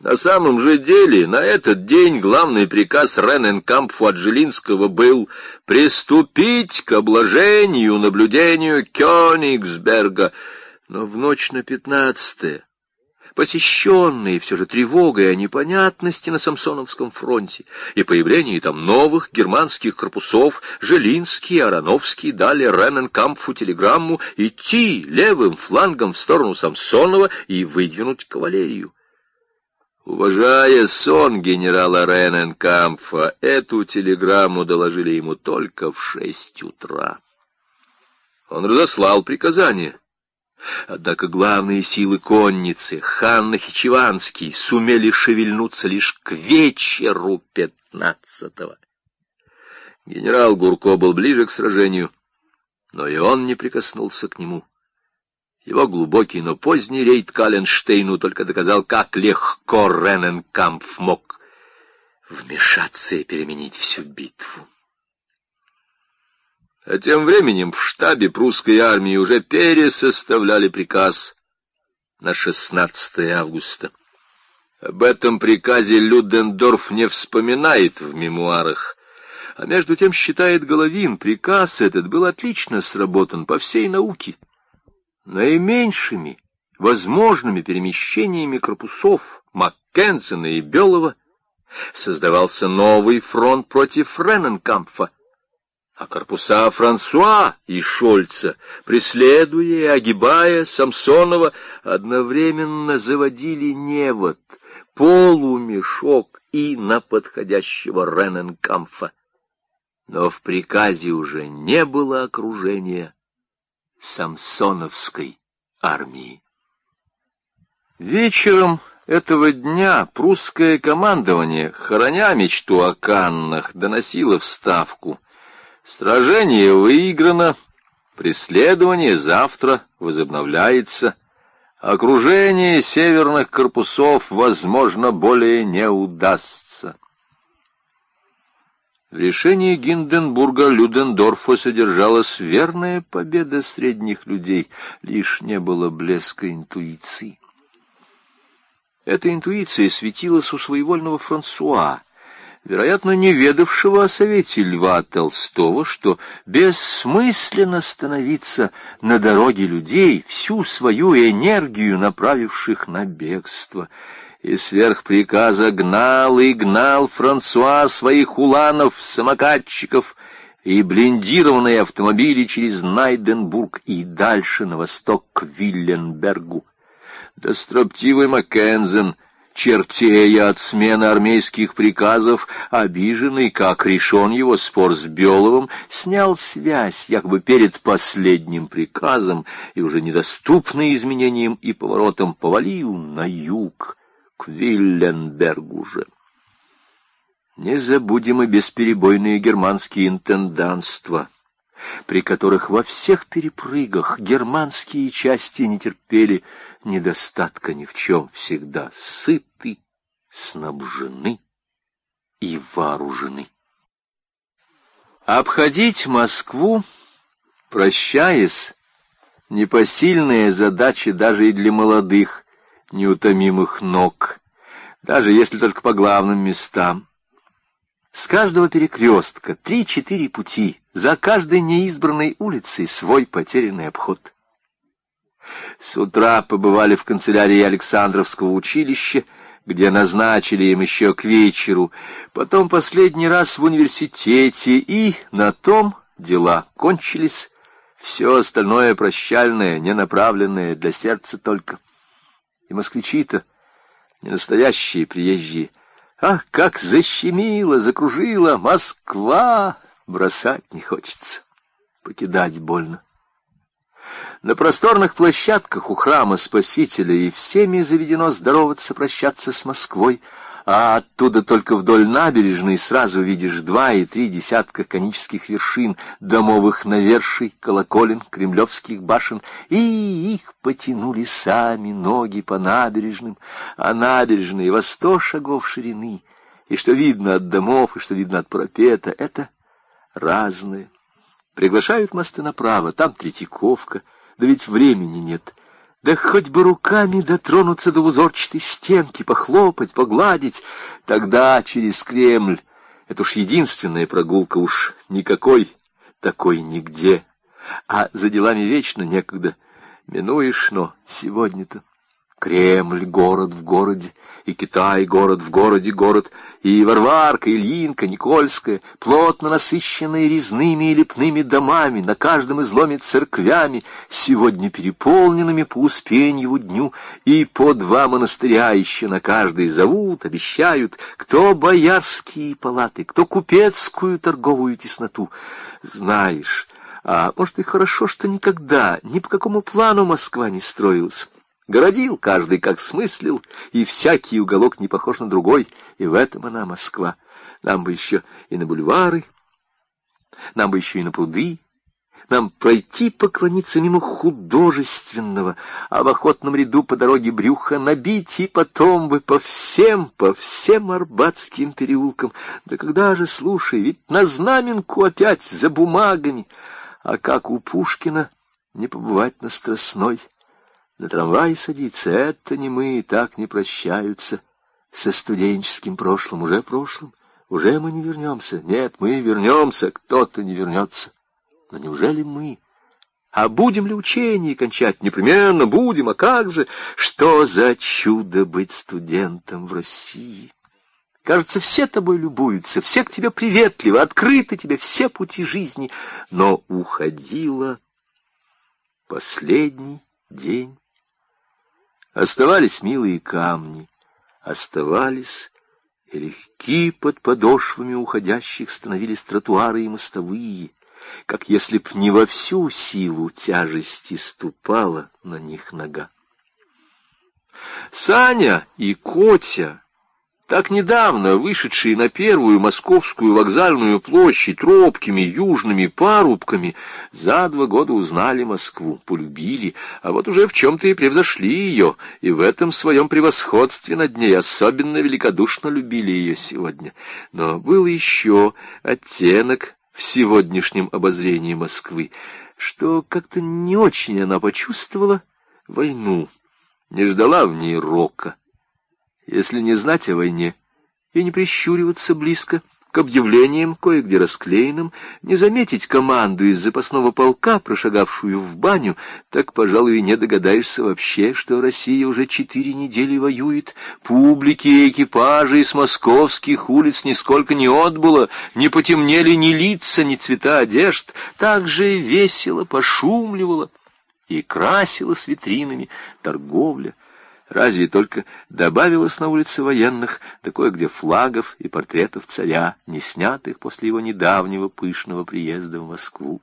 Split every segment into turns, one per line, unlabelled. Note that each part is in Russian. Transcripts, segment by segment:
На самом же деле, на этот день главный приказ Рененкампфу от Жилинского был приступить к обложению, наблюдению Кёнигсберга. Но в ночь на 15-е, посещенные все же тревогой о непонятности на Самсоновском фронте и появлении там новых германских корпусов, Жилинский и Ароновский дали Рененкампфу телеграмму идти левым флангом в сторону Самсонова и выдвинуть кавалерию. Уважая сон генерала Рененкампфа, эту телеграмму доложили ему только в 6 утра. Он разослал приказание. Однако главные силы конницы, хан Нахичеванский, сумели шевельнуться лишь к вечеру 15-го. Генерал Гурко был ближе к сражению, но и он не прикоснулся к нему. Его глубокий, но поздний рейд к Алленштейну только доказал, как легко Рененкампф мог вмешаться и переменить всю битву. А тем временем в штабе прусской армии уже пересоставляли приказ на 16 августа. Об этом приказе Людендорф не вспоминает в мемуарах, а между тем, считает Головин, приказ этот был отлично сработан по всей науке. Наименьшими возможными перемещениями корпусов Маккензена и Белова создавался новый фронт против Рененкампфа, а корпуса Франсуа и Шольца, преследуя и огибая Самсонова, одновременно заводили невод, полумешок и на подходящего Рененкампфа. Но в приказе уже не было окружения Самсоновской армии. Вечером этого дня прусское командование, храня мечту о Каннах, доносило в Ставку: сражение выиграно, преследование завтра возобновляется, окружение северных корпусов, возможно, более не удастся. В решении Гинденбурга Людендорфа содержалась верная победа средних людей, лишь не было блеска интуиции. Эта интуиция светилась у своевольного Франсуа, вероятно, не ведавшего о совете Льва Толстого, что бессмысленно становиться на дороге людей, всю свою энергию направивших на бегство. И сверх приказа гнал и гнал Франсуа своих уланов, самокатчиков и блиндированные автомобили через Найденбург и дальше на восток к Вилленбергу. Да строптивый Маккензен, чертея от смены армейских приказов, обиженный, как решен его спор с Беловым, снял связь якобы перед последним приказом и уже недоступный изменениям и поворотам повалил на юг, к Вилленбергу же. Не забудем и бесперебойные германские интендантства, при которых во всех перепрыгах германские части не терпели недостатка ни в чем, всегда сыты, снабжены и вооружены. Обходить Москву, прощаясь, непосильная задача даже и для молодых, неутомимых ног, даже если только по главным местам. С каждого перекрестка 3-4 пути, за каждой неизбранной улицей свой потерянный обход. С утра побывали в канцелярии Александровского училища, где назначили им еще к вечеру, потом последний раз в университете, и на том дела кончились, все остальное прощальное, ненаправленное, для сердца только. И москвичи-то, не настоящие приезжие, ах, как защемила, закружила Москва! Бросать не хочется, покидать больно. На просторных площадках у храма Спасителя и всеми заведено здороваться, прощаться с Москвой, а оттуда только вдоль набережной сразу видишь 2 и 3 десятка конических вершин, домовых наверший, колоколен, кремлевских башен, и их потянули сами ноги по набережным, а набережные во 100 шагов ширины, и что видно от домов, и что видно от парапета, это разное. Приглашают мосты направо, там Третьяковка, да ведь времени нет. Да хоть бы руками дотронуться до узорчатой стенки, похлопать, погладить. Тогда через Кремль. Это уж единственная прогулка, уж никакой такой нигде. А за делами вечно некогда. Минуешь, но сегодня-то Кремль, город в городе, и Китай, город в городе, город, и Варварка, Ильинка, Никольская, плотно насыщенные резными и лепными домами, на каждом изломе церквями, сегодня переполненными по Успеньеву дню, и по 2 монастыря еще на каждый зовут, обещают, кто боярские палаты, кто купецкую торговую тесноту. Знаешь, а может и хорошо, что никогда, ни по какому плану Москва не строилась. Городил каждый, как смыслил, и всякий уголок не похож на другой, и в этом она, Москва. Нам бы еще и на бульвары, нам бы еще и на пруды, нам пройти поклониться мимо художественного, а в охотном ряду по дороге брюха набить, и потом бы по всем арбатским переулкам. Да когда же, слушай, ведь на Знаменку опять за бумагами, а как у Пушкина не побывать на Страстной? На трамвай садиться — это не мы, так не прощаются со студенческим прошлым, уже прошлым. Уже мы не вернемся. Нет, мы вернемся, кто-то не вернется. Но неужели мы? А будем ли учение кончать? Непременно будем, а как же? Что за чудо быть студентом в России? Кажется, все тобой любуются, все к тебе приветливы, открыты тебе все пути жизни. Но уходила последний день. Оставались милые камни, оставались, и легки под подошвами уходящих становились тротуары и мостовые, как если б не во всю силу тяжести ступала на них нога. Саня и Котя, так недавно вышедшие на первую московскую вокзальную площадь робкими южными парубками, за 2 года узнали Москву, полюбили, а вот уже в чем-то и превзошли ее, и в этом своем превосходстве над ней особенно великодушно любили ее сегодня. Но был еще оттенок в сегодняшнем обозрении Москвы, что как-то не очень она почувствовала войну, не ждала в ней рока. Если не знать о войне и не прищуриваться близко к объявлениям, кое-где расклеенным, не заметить команду из запасного полка, прошагавшую в баню, так, пожалуй, и не догадаешься вообще, что Россия уже 4 недели воюет, публики и экипажи с московских улиц нисколько не отбыло, не потемнели ни лица, ни цвета одежд, так же весело пошумливала и красила с витринами торговля. Разве только добавилось на улице военных, да кое-где флагов и портретов царя, не снятых после его недавнего пышного приезда в Москву.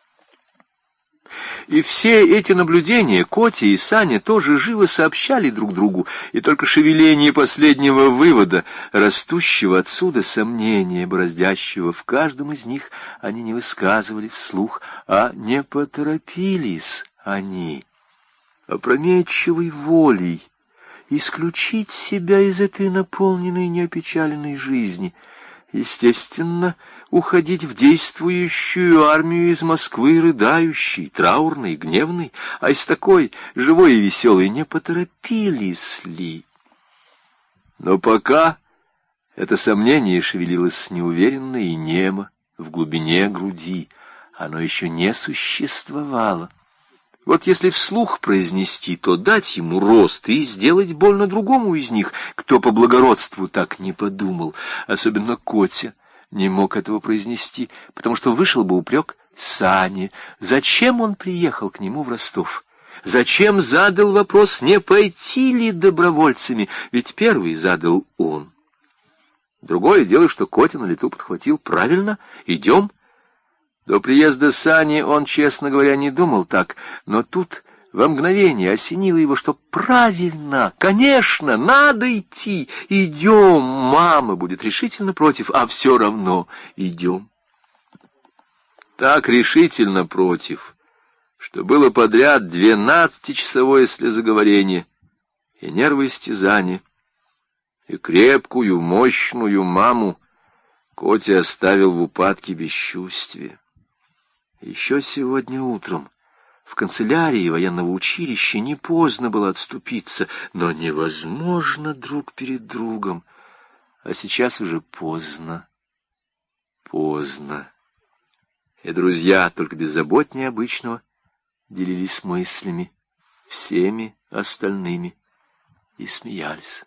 И все эти наблюдения Котя и Саня тоже живо сообщали друг другу, и только шевеление последнего вывода, растущего отсюда сомнения, бороздящего в каждом из них, они не высказывали вслух, а не поторопились они опрометчивой волей исключить себя из этой наполненной неопечаленной жизни. Естественно, уходить в действующую армию из Москвы рыдающей, траурной, гневной, а из такой живой и веселой не поторопились ли? Но пока это сомнение шевелилось неуверенно и немо в глубине груди, оно еще не существовало. Вот если вслух произнести, то дать ему рост и сделать больно другому из них, кто по благородству так не подумал. Особенно Котя не мог этого произнести, потому что вышел бы упрек Сане. Зачем он приехал к нему в Ростов? Зачем задал вопрос, не пойти ли добровольцами? Ведь первый задал он. Другое дело, что Котя на лету подхватил: правильно, идем. До приезда Сани он, честно говоря, не думал так, но тут во мгновение осенило его, что правильно, конечно, надо идти, идем, мама будет решительно против, а все равно идем. Так решительно против, что было подряд 12-часовое слезоговорение и нервоистязание, и крепкую, мощную маму Котя оставил в упадке бесчувствия. Еще сегодня утром, В канцелярии военного училища не поздно было отступиться, но невозможно друг перед другом. А сейчас уже поздно, поздно. И друзья, только беззаботнее обычного, делились мыслями, всеми остальными, и смеялись.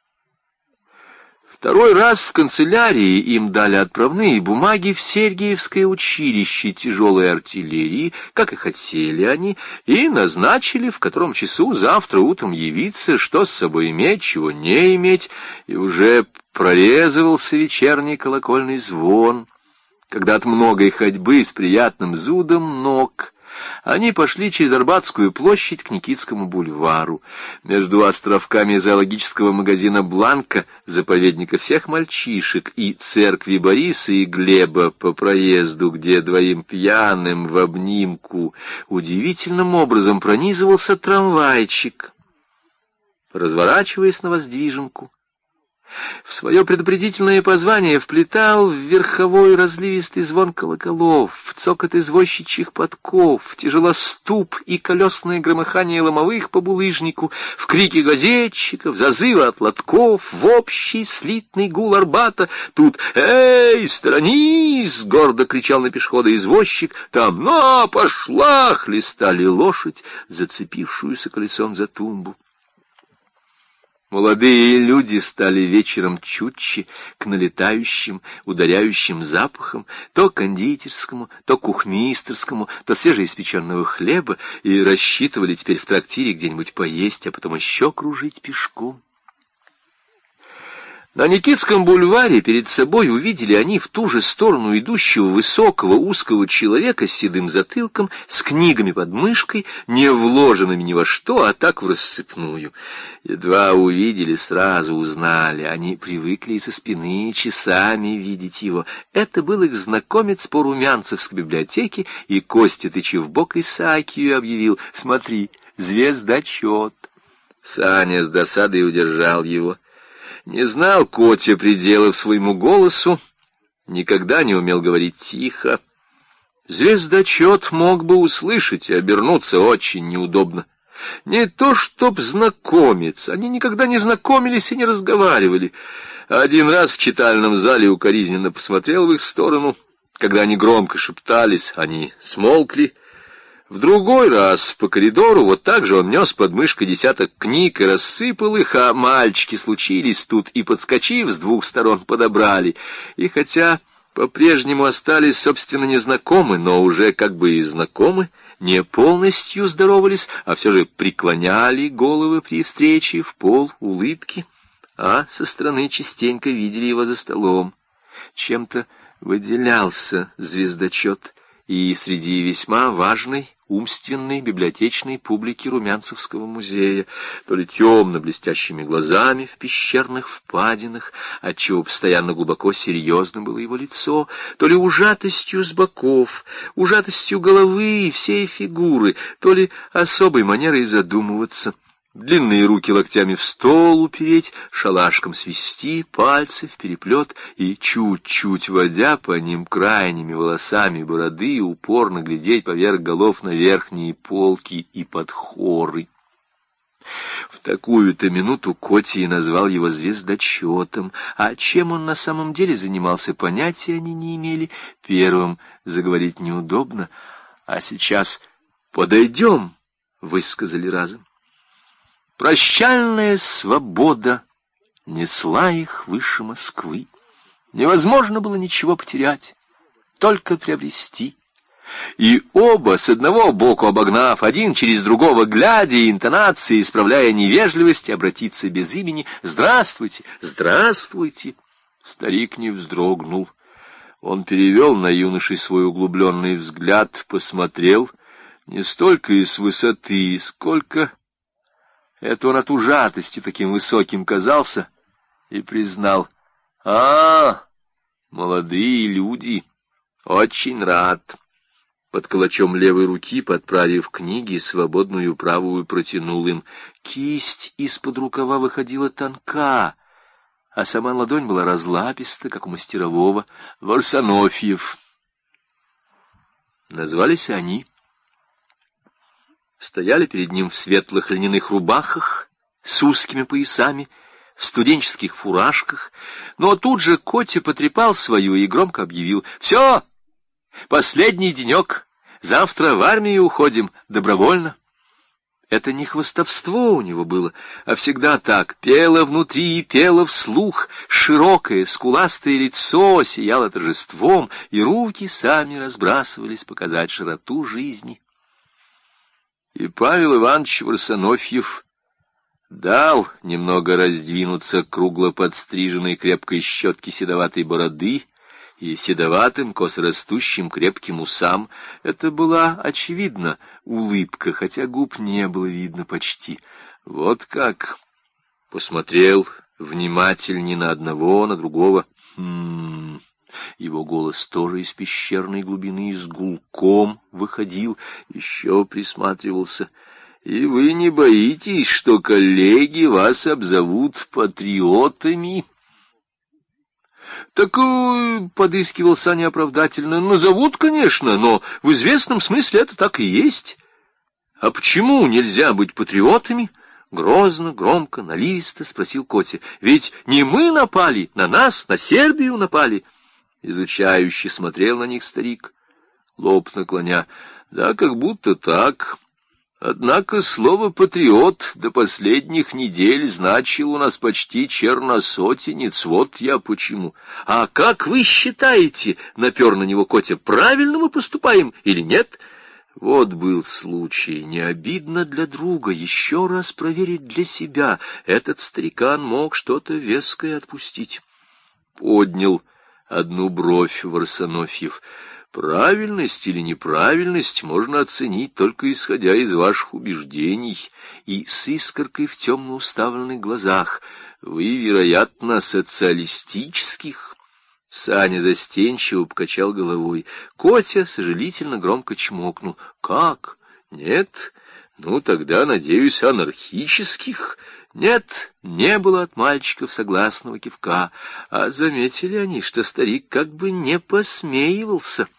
Второй раз в канцелярии им дали отправные бумаги в Сергиевское училище тяжелой артиллерии, как и хотели они, и назначили, в котором часу завтра утром явиться, что с собой иметь, чего не иметь, и уже прорезывался вечерний колокольный звон, когда от многой ходьбы с приятным зудом ног они пошли через Арбатскую площадь к Никитскому бульвару. Между островками зоологического магазина «Бланка», заповедника всех мальчишек, и церкви Бориса и Глеба по проезду, где двоим пьяным в обнимку удивительным образом пронизывался трамвайчик, разворачиваясь на воздвиженку, в свое предупредительное позвание вплетал в верховой разливистый звон колоколов, в цокот извозчичьих подков, в тяжелоступ и колесное громыхание ломовых по булыжнику, в крики газетчиков, зазывы от лотков, в общий слитный гул Арбата. Тут «Эй, сторонись!» — гордо кричал на пешехода извозчик. Там «На, пошла!» — хлестали лошадь, зацепившуюся колесом за тумбу. Молодые люди стали вечером чутче к налетающим, ударяющим запахам, то кондитерскому, то кухмистерскому, то свежеиспеченного хлеба, и рассчитывали теперь в трактире где-нибудь поесть, а потом еще кружить пешком. На Никитском бульваре перед собой увидели они в ту же сторону идущего высокого узкого человека с седым затылком, с книгами под мышкой, не вложенными ни во что, а так в рассыпную. Едва увидели, сразу узнали. Они привыкли со спины часами видеть его. Это был их знакомец по Румянцевской библиотеке, и Костя, тыча в бок Исаакию, объявил: «Смотри, звездочет». Саня с досадой удержал его. Не знал Котя пределов своему голосу, никогда не умел говорить тихо. Звездочет мог бы услышать и обернуться очень неудобно. Не то чтоб знакомец, они никогда не знакомились и не разговаривали. Один раз в читальном зале укоризненно посмотрел в их сторону. Когда они громко шептались, они смолкли. В другой раз по коридору вот так же он нес под мышкой десяток книг и рассыпал их, а мальчики случились тут и, подскочив, с двух сторон подобрали. И хотя по-прежнему остались, собственно, незнакомы, но уже как бы и знакомы, не полностью здоровались, а все же преклоняли головы при встрече в пол улыбки, а со стороны частенько видели его за столом. Чем-то выделялся звездочет и среди весьма важной умственной библиотечной публики Румянцевского музея, то ли темно-блестящими глазами в пещерных впадинах, отчего постоянно глубоко серьезно было его лицо, то ли ужатостью с боков, ужатостью головы и всей фигуры, то ли особой манерой задумываться. Длинные руки локтями в стол упереть, шалашком свести, пальцы в переплет и, чуть-чуть водя по ним крайними волосами бороды, упорно глядеть поверх голов на верхние полки и подхоры. В такую-то минуту Котя и назвал его звездочетом, а чем он на самом деле занимался, понятия они не имели. Первым заговорить неудобно, а сейчас «подойдем», высказали разом. Прощальная свобода несла их выше Москвы. Невозможно было ничего потерять, только приобрести. И оба, с одного боку обогнав, один через другого, глядя и интонации, исправляя невежливость, обратиться без имени: «Здравствуйте, здравствуйте!» Старик не вздрогнул. Он перевел на юношей свой углубленный взгляд, посмотрел не столько из высоты, сколько... Это он от ужатости таким высоким казался, и признал: молодые люди, очень рад». Под кулачом левой руки, подправив книги, свободную правую протянул им. Кисть из-под рукава выходила тонка, а сама ладонь была разлаписта, как у мастерового. Варсонофьев. Назвались они. стояли перед ним в светлых льняных рубахах с узкими поясами, в студенческих фуражках, но тут же Котя потрепал свою и громко объявил: «Все, последний денек, завтра в армию уходим добровольно». Это не хвастовство у него было, а всегда так: пело внутри и пело вслух, широкое скуластое лицо сияло торжеством, и руки сами разбрасывались показать широту жизни. И Павел Иванович Варсонофьев дал немного раздвинуться кругло подстриженной крепкой щетки седоватой бороды и седоватым, косорастущим крепким усам. Это была, очевидно, улыбка, хотя губ не было видно почти. Вот как! Посмотрел внимательнее на одного, на другого. Его голос тоже из пещерной глубины с гулком выходил, еще присматривался. «И вы не боитесь, что коллеги вас обзовут патриотами?» «Так, — подыскивал Саня оправдательно, — назовут, конечно, но в известном смысле это так и есть. А почему нельзя быть патриотами?» Грозно, громко, наливисто спросил Котя. «Ведь не мы напали, на нас, на Сербию напали». Изучающе смотрел на них старик, лоб наклоня. «Да, как будто так. Однако слово «патриот» до последних недель значило у нас почти черносотенец. Вот я почему. А как вы считаете, — напер на него Котя, — правильно мы поступаем или нет?» Вот был случай, не обидно для друга, еще раз проверить для себя. Этот старикан мог что-то веское отпустить. Поднял одну бровь Варсонофьев. «Правильность или неправильность можно оценить только исходя из ваших убеждений». И с искоркой в темно уставленных глазах: «Вы, вероятно, социалистических». Саня застенчиво покачал головой. Котя сожалительно громко чмокнул. «Как? Нет? Ну, тогда, надеюсь, анархических?» Нет, не было от мальчиков согласного кивка, а заметили они, что старик как бы не посмеивался.